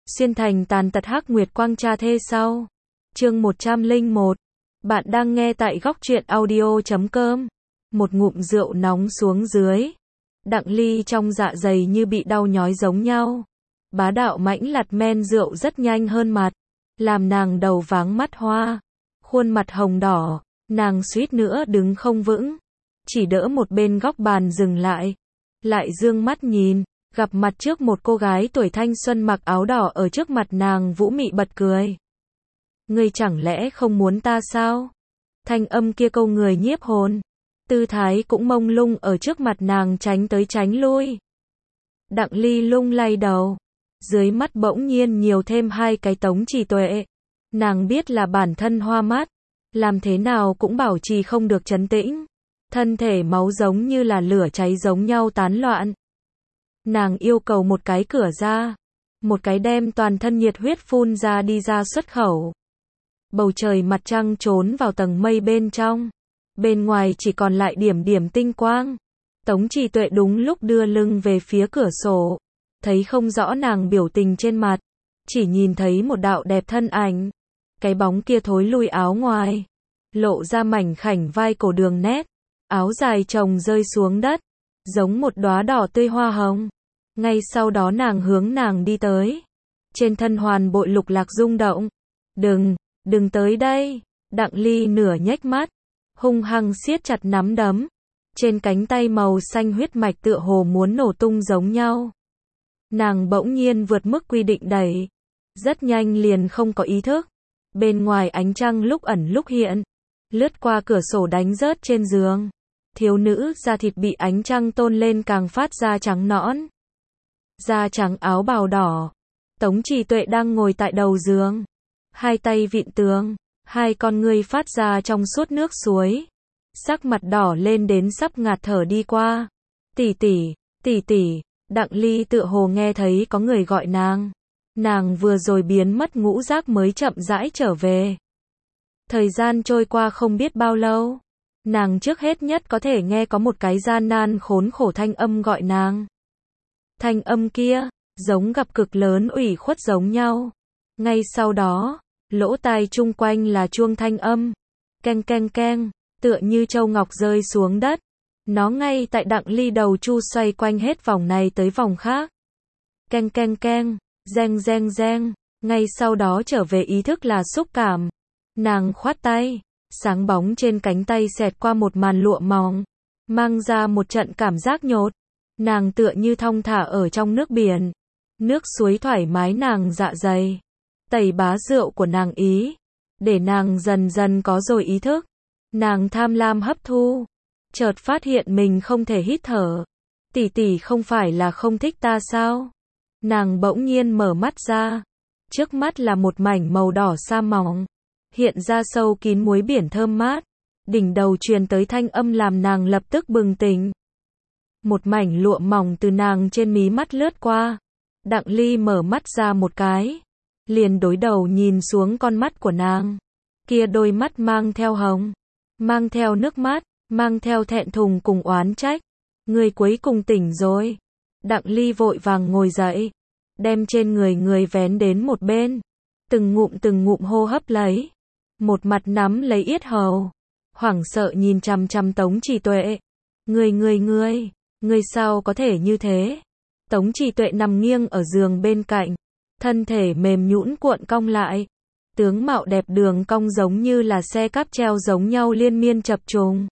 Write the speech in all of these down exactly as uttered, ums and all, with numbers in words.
xuyên thành tàn tật hắc nguyệt quang cha thê sau. Chương một trăm lẻ một. Bạn đang nghe tại góc truyện audio chấm com. Một ngụm rượu nóng xuống dưới. Đặng Ly trong dạ dày như bị đau nhói giống nhau. Bá đạo mãnh lặt men rượu rất nhanh hơn mặt, làm nàng đầu váng mắt hoa, khuôn mặt hồng đỏ, nàng suýt nữa đứng không vững, chỉ đỡ một bên góc bàn dừng lại, lại dương mắt nhìn, gặp mặt trước một cô gái tuổi thanh xuân mặc áo đỏ ở trước mặt nàng vũ mị bật cười. Ngươi chẳng lẽ không muốn ta sao? Thanh âm kia câu người nhiếp hồn, tư thái cũng mông lung ở trước mặt nàng tránh tới tránh lui. Đặng Ly lung lay đầu, dưới mắt bỗng nhiên nhiều thêm hai cái Tống Trì Tuệ. Nàng biết là bản thân hoa mắt, làm thế nào cũng bảo trì không được trấn tĩnh. Thân thể máu giống như là lửa cháy giống nhau tán loạn. Nàng yêu cầu một cái cửa ra, một cái đem toàn thân nhiệt huyết phun ra đi ra xuất khẩu. Bầu trời mặt trăng trốn vào tầng mây bên trong, bên ngoài chỉ còn lại điểm điểm tinh quang. Tống Trì Tuệ đúng lúc đưa lưng về phía cửa sổ, thấy không rõ nàng biểu tình trên mặt, chỉ nhìn thấy một đạo đẹp thân ảnh. Cái bóng kia thối lui áo ngoài, lộ ra mảnh khảnh vai cổ đường nét, áo dài chồng rơi xuống đất, giống một đóa đỏ tươi hoa hồng. Ngay sau đó nàng hướng nàng đi tới, trên thân hoàn bội lục lạc rung động. Đừng, đừng tới đây. Đặng Ly nửa nhếch mắt, hung hăng siết chặt nắm đấm, trên cánh tay màu xanh huyết mạch tựa hồ muốn nổ tung giống nhau. Nàng bỗng nhiên vượt mức quy định đẩy, rất nhanh liền không có ý thức. Bên ngoài ánh trăng lúc ẩn lúc hiện, lướt qua cửa sổ đánh rớt trên giường. Thiếu nữ da thịt bị ánh trăng tôn lên càng phát ra trắng nõn. Da trắng áo bào đỏ. Tống Trì Tuệ đang ngồi tại đầu giường, hai tay vịn tường, hai con ngươi phát ra trong suốt nước suối. Sắc mặt đỏ lên đến sắp ngạt thở đi qua. Tỷ tỷ, tỷ tỷ. Đặng Ly tựa hồ nghe thấy có người gọi nàng. Nàng vừa rồi biến mất ngũ giác mới chậm rãi trở về. Thời gian trôi qua không biết bao lâu. Nàng trước hết nhất có thể nghe có một cái gian nan khốn khổ thanh âm gọi nàng. Thanh âm kia, giống gặp cực lớn ủy khuất giống nhau. Ngay sau đó, lỗ tai chung quanh là chuông thanh âm. Keng keng keng, tựa như châu ngọc rơi xuống đất. Nó ngay tại Đặng Ly đầu chu xoay quanh hết vòng này tới vòng khác. Keng keng keng, reng reng reng, ngay sau đó trở về ý thức là xúc cảm. Nàng khoát tay, sáng bóng trên cánh tay xẹt qua một màn lụa mỏng, mang ra một trận cảm giác nhột. Nàng tựa như thong thả ở trong nước biển, nước suối thoải mái nàng dạ dày, tẩy bá rượu của nàng ý, để nàng dần dần có rồi ý thức. Nàng tham lam hấp thu, chợt phát hiện mình không thể hít thở. Tỷ tỷ không phải là không thích ta sao? Nàng bỗng nhiên mở mắt ra, trước mắt là một mảnh màu đỏ sa mỏng, hiện ra sâu kín muối biển thơm mát. Đỉnh đầu truyền tới thanh âm làm nàng lập tức bừng tỉnh. Một mảnh lụa mỏng từ nàng trên mí mắt lướt qua. Đặng Ly mở mắt ra một cái, liền đối đầu nhìn xuống con mắt của nàng. Kia đôi mắt mang theo hồng, mang theo nước mắt, mang theo thẹn thùng cùng oán trách. Người cuối cùng tỉnh rồi. Đặng Ly vội vàng ngồi dậy, đem trên người người vén đến một bên, từng ngụm từng ngụm hô hấp lấy, một mặt nắm lấy yết hầu, hoảng sợ nhìn chằm chằm Tống Trì Tuệ. Người người người, người sao có thể như thế? Tống Trì Tuệ nằm nghiêng ở giường bên cạnh, thân thể mềm nhũn cuộn cong lại, tướng mạo đẹp đường cong giống như là xe cáp treo giống nhau liên miên chập trùng.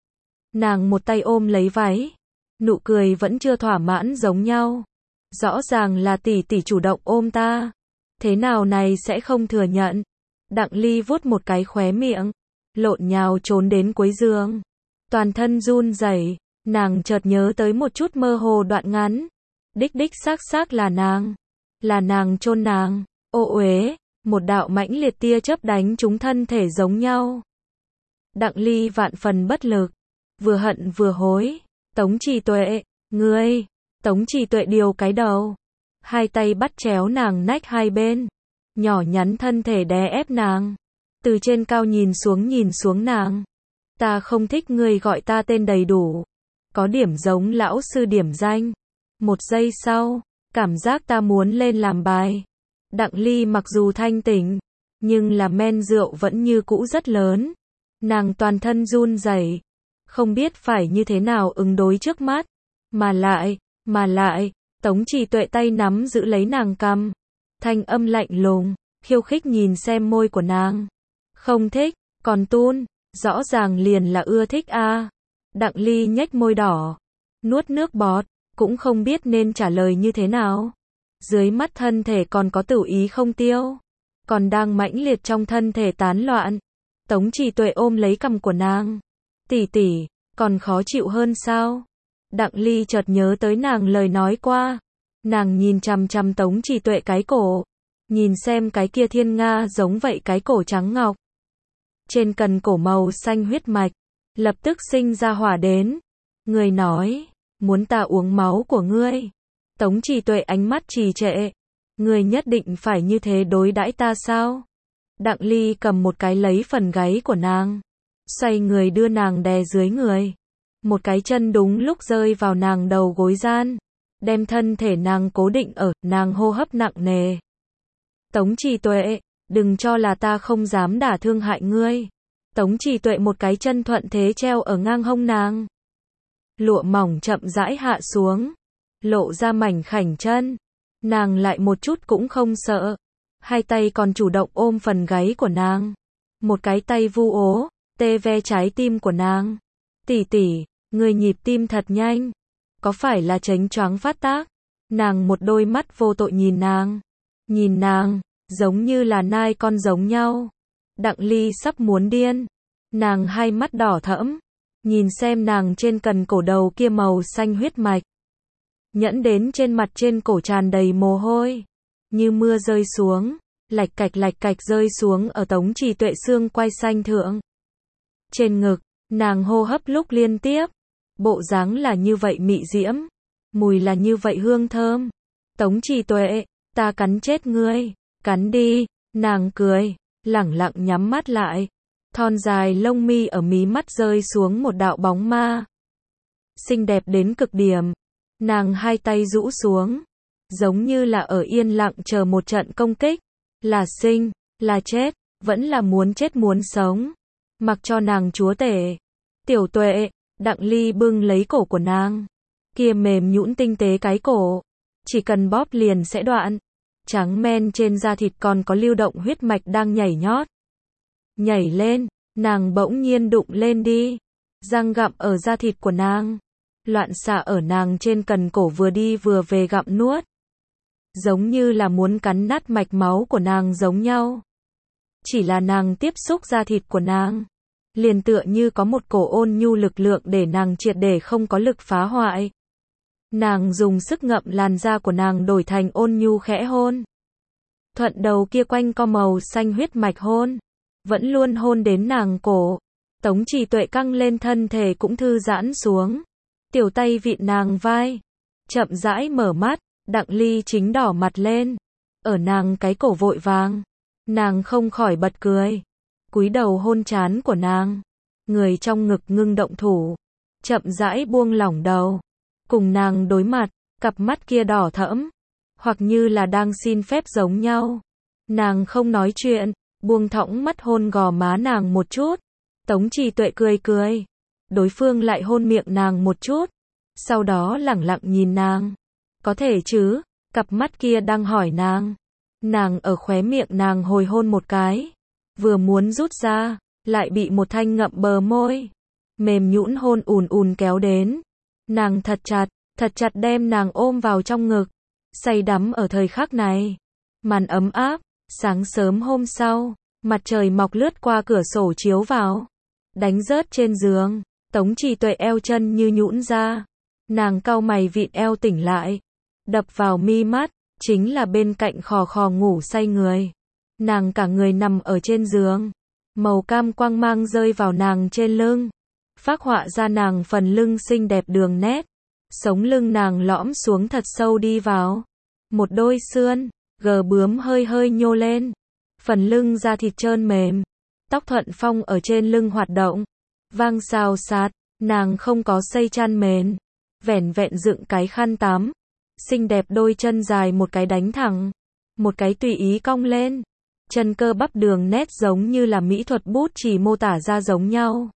Nàng một tay ôm lấy váy, nụ cười vẫn chưa thỏa mãn giống nhau. Rõ ràng là tỷ tỷ chủ động ôm ta, thế nào này sẽ không thừa nhận? Đặng Ly vuốt một cái khóe miệng, lộn nhào trốn đến cuối giường, toàn thân run rẩy. Nàng chợt nhớ tới một chút mơ hồ đoạn ngắn, đích đích xác xác là nàng, là nàng chôn nàng. Ô uế, một đạo mãnh liệt tia chớp đánh trúng thân thể giống nhau. Đặng Ly vạn phần bất lực, vừa hận vừa hối. Tống Trì Tuệ, ngươi. Tống Trì Tuệ điều cái đầu, hai tay bắt chéo nàng nách hai bên, nhỏ nhắn thân thể đè ép nàng, từ trên cao nhìn xuống nhìn xuống nàng. Ta không thích ngươi gọi ta tên đầy đủ, có điểm giống lão sư điểm danh. Một giây sau, cảm giác ta muốn lên làm bài. Đặng Ly mặc dù thanh tỉnh, nhưng là men rượu vẫn như cũ rất lớn. Nàng toàn thân run rẩy, không biết phải như thế nào ứng đối trước mắt. Mà lại, mà lại, Tống Trì Tuệ tay nắm giữ lấy nàng cằm. Thanh âm lạnh lùng, khiêu khích nhìn xem môi của nàng. Không thích, còn tun, rõ ràng liền là ưa thích a. À. Đặng Ly nhếch môi đỏ, nuốt nước bọt, cũng không biết nên trả lời như thế nào. Dưới mắt thân thể còn có tử ý không tiêu, còn đang mãnh liệt trong thân thể tán loạn. Tống Trì Tuệ ôm lấy cằm của nàng. Tỷ tỷ, còn khó chịu hơn sao? Đặng Ly chợt nhớ tới nàng lời nói qua. Nàng nhìn chằm chằm Tống Trì Tuệ cái cổ, nhìn xem cái kia thiên nga giống vậy cái cổ trắng ngọc. Trên cần cổ màu xanh huyết mạch, lập tức sinh ra hỏa đến. Người nói, muốn ta uống máu của ngươi. Tống Trì Tuệ ánh mắt trì trệ. Ngươi nhất định phải như thế đối đãi ta sao? Đặng Ly cầm một cái lấy phần gáy của nàng, xoay người đưa nàng đè dưới người. Một cái chân đúng lúc rơi vào nàng đầu gối gian, đem thân thể nàng cố định ở, nàng hô hấp nặng nề. Tống Trì Tuệ, đừng cho là ta không dám đả thương hại ngươi. Tống Trì Tuệ một cái chân thuận thế treo ở ngang hông nàng. Lụa mỏng chậm rãi hạ xuống, lộ ra mảnh khảnh chân. Nàng lại một chút cũng không sợ, hai tay còn chủ động ôm phần gáy của nàng. Một cái tay vu ố, tê ve trái tim của nàng. Tỷ tỷ, người nhịp tim thật nhanh, có phải là chánh choáng phát tác? Nàng một đôi mắt vô tội nhìn nàng, nhìn nàng, giống như là nai con giống nhau. Đặng Ly sắp muốn điên, nàng hai mắt đỏ thẫm, nhìn xem nàng trên cần cổ đầu kia màu xanh huyết mạch. Nhẫn đến trên mặt trên cổ tràn đầy mồ hôi, như mưa rơi xuống, lạch cạch lạch cạch rơi xuống ở Tống Trì Tuệ xương quai xanh thượng. Trên ngực, nàng hô hấp lúc liên tiếp, bộ dáng là như vậy mị diễm, mùi là như vậy hương thơm. Tống Trì Tuệ, ta cắn chết ngươi, cắn đi, nàng cười, lẳng lặng nhắm mắt lại, thon dài lông mi ở mí mắt rơi xuống một đạo bóng ma. Xinh đẹp đến cực điểm, nàng hai tay rũ xuống, giống như là ở yên lặng chờ một trận công kích, là sinh, là chết, vẫn là muốn chết muốn sống, mặc cho nàng chúa tể. Tiểu Tuệ, Đặng Ly bưng lấy cổ của nàng, kia mềm nhũn tinh tế cái cổ, chỉ cần bóp liền sẽ đoạn, trắng men trên da thịt còn có lưu động huyết mạch đang nhảy nhót. Nhảy lên, nàng bỗng nhiên đụng lên đi, răng gặm ở da thịt của nàng, loạn xạ ở nàng trên cần cổ vừa đi vừa về gặm nuốt, giống như là muốn cắn nát mạch máu của nàng giống nhau. Chỉ là nàng tiếp xúc da thịt của nàng, liền tựa như có một cổ ôn nhu lực lượng để nàng triệt để không có lực phá hoại. Nàng dùng sức ngậm làn da của nàng đổi thành ôn nhu khẽ hôn. Thuận đầu kia quanh co màu xanh huyết mạch hôn, vẫn luôn hôn đến nàng cổ. Tống Trì Tuệ căng lên thân thể cũng thư giãn xuống, tiểu tay vịn nàng vai, chậm rãi mở mắt. Đặng Ly chính đỏ mặt lên, ở nàng cái cổ vội vàng, nàng không khỏi bật cười, cúi đầu hôn trán của nàng, người trong ngực ngưng động thủ, chậm rãi buông lỏng đầu, cùng nàng đối mặt, cặp mắt kia đỏ thẫm, hoặc như là đang xin phép giống nhau. Nàng không nói chuyện, buông thõng mắt hôn gò má nàng một chút. Tống Trì Tuệ cười cười, đối phương lại hôn miệng nàng một chút, sau đó lẳng lặng nhìn nàng. Có thể chứ, cặp mắt kia đang hỏi nàng. Nàng ở khóe miệng nàng hồi hôn một cái, vừa muốn rút ra, lại bị một thanh ngậm bờ môi, mềm nhũn hôn ùn ùn kéo đến. Nàng thật chặt, thật chặt đem nàng ôm vào trong ngực, say đắm ở thời khắc này. Màn ấm áp, sáng sớm hôm sau, mặt trời mọc lướt qua cửa sổ chiếu vào, đánh rớt trên giường. Tống Trì Tuệ eo chân như nhũn ra, nàng cau mày vịn eo tỉnh lại. Đập vào mi mắt, chính là bên cạnh khò khò ngủ say người. Nàng cả người nằm ở trên giường, màu cam quang mang rơi vào nàng trên lưng, phác họa ra nàng phần lưng xinh đẹp đường nét. Sống lưng nàng lõm xuống thật sâu đi vào, một đôi sườn gờ bướm hơi hơi nhô lên, phần lưng da thịt trơn mềm, tóc thuận phong ở trên lưng hoạt động, vang xào xạc. Nàng không có xây chăn mền, vẻn vẹn dựng cái khăn tắm. Xinh đẹp đôi chân dài một cái đánh thẳng, một cái tùy ý cong lên. Chân cơ bắp đường nét giống như là mỹ thuật bút chỉ mô tả ra giống nhau.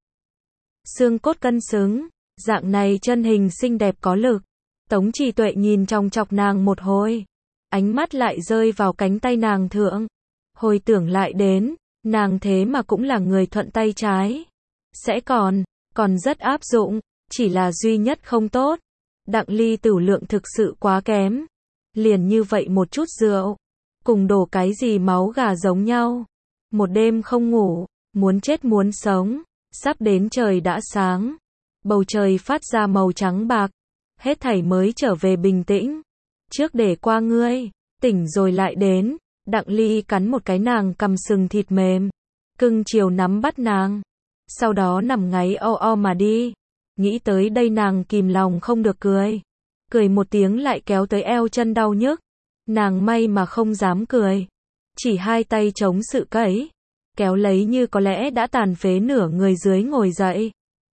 Xương cốt cân xứng, dạng này chân hình xinh đẹp có lực. Tống Trì Tuệ nhìn chòng chọc nàng một hồi, ánh mắt lại rơi vào cánh tay nàng thượng. Hồi tưởng lại đến, nàng thế mà cũng là người thuận tay trái. Sẽ còn, còn rất áp dụng, chỉ là duy nhất không tốt. Đặng Ly tửu lượng thực sự quá kém. Liền như vậy một chút rượu, cùng đổ cái gì máu gà giống nhau. Một đêm không ngủ, muốn chết muốn sống, sắp đến trời đã sáng. Bầu trời phát ra màu trắng bạc, hết thảy mới trở về bình tĩnh. Trước để qua ngươi, tỉnh rồi lại đến. Đặng Ly cắn một cái nàng cầm sừng thịt mềm, cưng chiều nắm bắt nàng, sau đó nằm ngáy o o mà đi. Nghĩ tới đây nàng kìm lòng không được cười, cười một tiếng lại kéo tới eo chân đau nhức. Nàng may mà không dám cười, chỉ hai tay chống sự cẫy, kéo lấy như có lẽ đã tàn phế nửa người dưới ngồi dậy.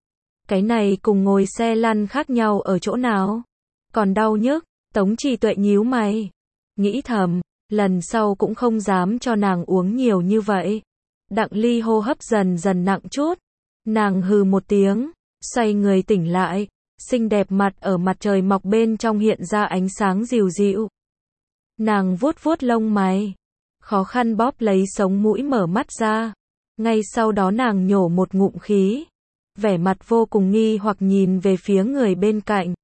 Cái này cùng ngồi xe lăn khác nhau ở chỗ nào? Còn đau nhức. Tống Trì Tuệ nhíu mày, nghĩ thầm, lần sau cũng không dám cho nàng uống nhiều như vậy. Đặng Ly hô hấp dần dần nặng chút, nàng hừ một tiếng, xoay người tỉnh lại, xinh đẹp mặt ở mặt trời mọc bên trong hiện ra ánh sáng dịu dịu. Nàng vuốt vuốt lông mày, khó khăn bóp lấy sống mũi mở mắt ra, ngay sau đó nàng nhổ một ngụm khí, vẻ mặt vô cùng nghi hoặc nhìn về phía người bên cạnh.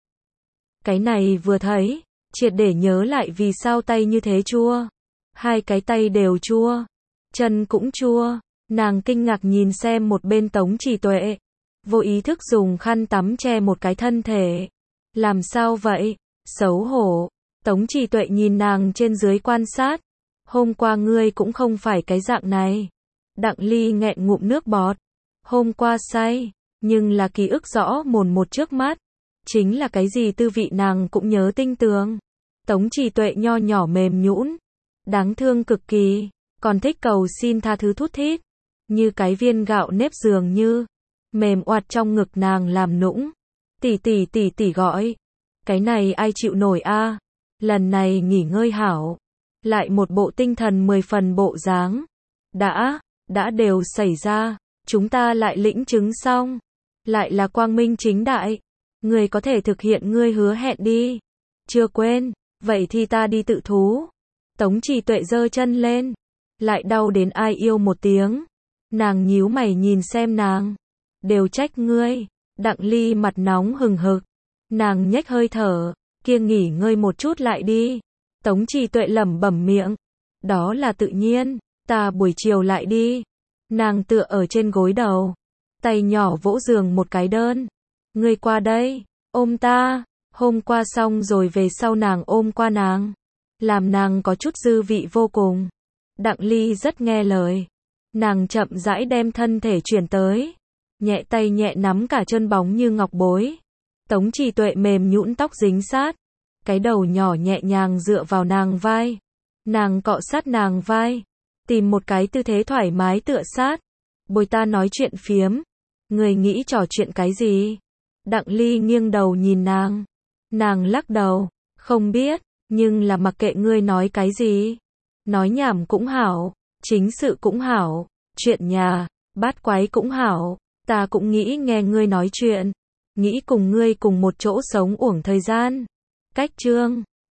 Cái này vừa thấy, triệt để nhớ lại vì sao tay như thế chua. Hai cái tay đều chua, chân cũng chua. Nàng kinh ngạc nhìn xem một bên Tống Trì Tuệ, vô ý thức dùng khăn tắm che một cái thân thể. Làm sao vậy? Xấu hổ. Tống Trì Tuệ nhìn nàng trên dưới quan sát. Hôm qua ngươi cũng không phải cái dạng này. Đặng Ly nghẹn ngụm nước bọt. Hôm qua say, nhưng là ký ức rõ mồn một trước mắt. Chính là cái gì tư vị nàng cũng nhớ tinh tường. Tống Trì Tuệ nho nhỏ mềm nhũn, đáng thương cực kỳ, còn thích cầu xin tha thứ thút thít, như cái viên gạo nếp dường như, mềm oạt trong ngực nàng làm nũng. Tỷ tỷ tỷ tỷ gọi, cái này ai chịu nổi a? Lần này nghỉ ngơi hảo, lại một bộ tinh thần mười phần bộ dáng. Đã, đã đều xảy ra, chúng ta lại lĩnh chứng xong, lại là quang minh chính đại. Ngươi có thể thực hiện ngươi hứa hẹn đi. Chưa quên, vậy thì ta đi tự thú. Tống Trì Tuệ giơ chân lên, lại đau đến ai yêu một tiếng. Nàng nhíu mày nhìn xem nàng, đều trách ngươi. Đặng Ly mặt nóng hừng hực, nàng nhếch hơi thở, kia nghỉ ngơi một chút lại đi. Tống Trì Tuệ lẩm bẩm miệng, đó là tự nhiên, ta buổi chiều lại đi. Nàng tựa ở trên gối đầu, tay nhỏ vỗ giường một cái đơn. Ngươi qua đây, ôm ta. Hôm qua xong rồi về sau nàng ôm qua nàng, làm nàng có chút dư vị vô cùng. Đặng Ly rất nghe lời, nàng chậm rãi đem thân thể chuyển tới, nhẹ tay nhẹ nắm cả chân bóng như ngọc bối. Tống Trì Tuệ mềm nhũn tóc dính sát, cái đầu nhỏ nhẹ nhàng dựa vào nàng vai, nàng cọ sát nàng vai, tìm một cái tư thế thoải mái tựa sát. Bồi ta nói chuyện phiếm, người nghĩ trò chuyện cái gì? Đặng Ly nghiêng đầu nhìn nàng, nàng lắc đầu, không biết, nhưng là mặc kệ ngươi nói cái gì. Nói nhảm cũng hảo, chính sự cũng hảo, chuyện nhà, bát quái cũng hảo, ta cũng nghĩ nghe ngươi nói chuyện, nghĩ cùng ngươi cùng một chỗ sống uổng thời gian. Cách chương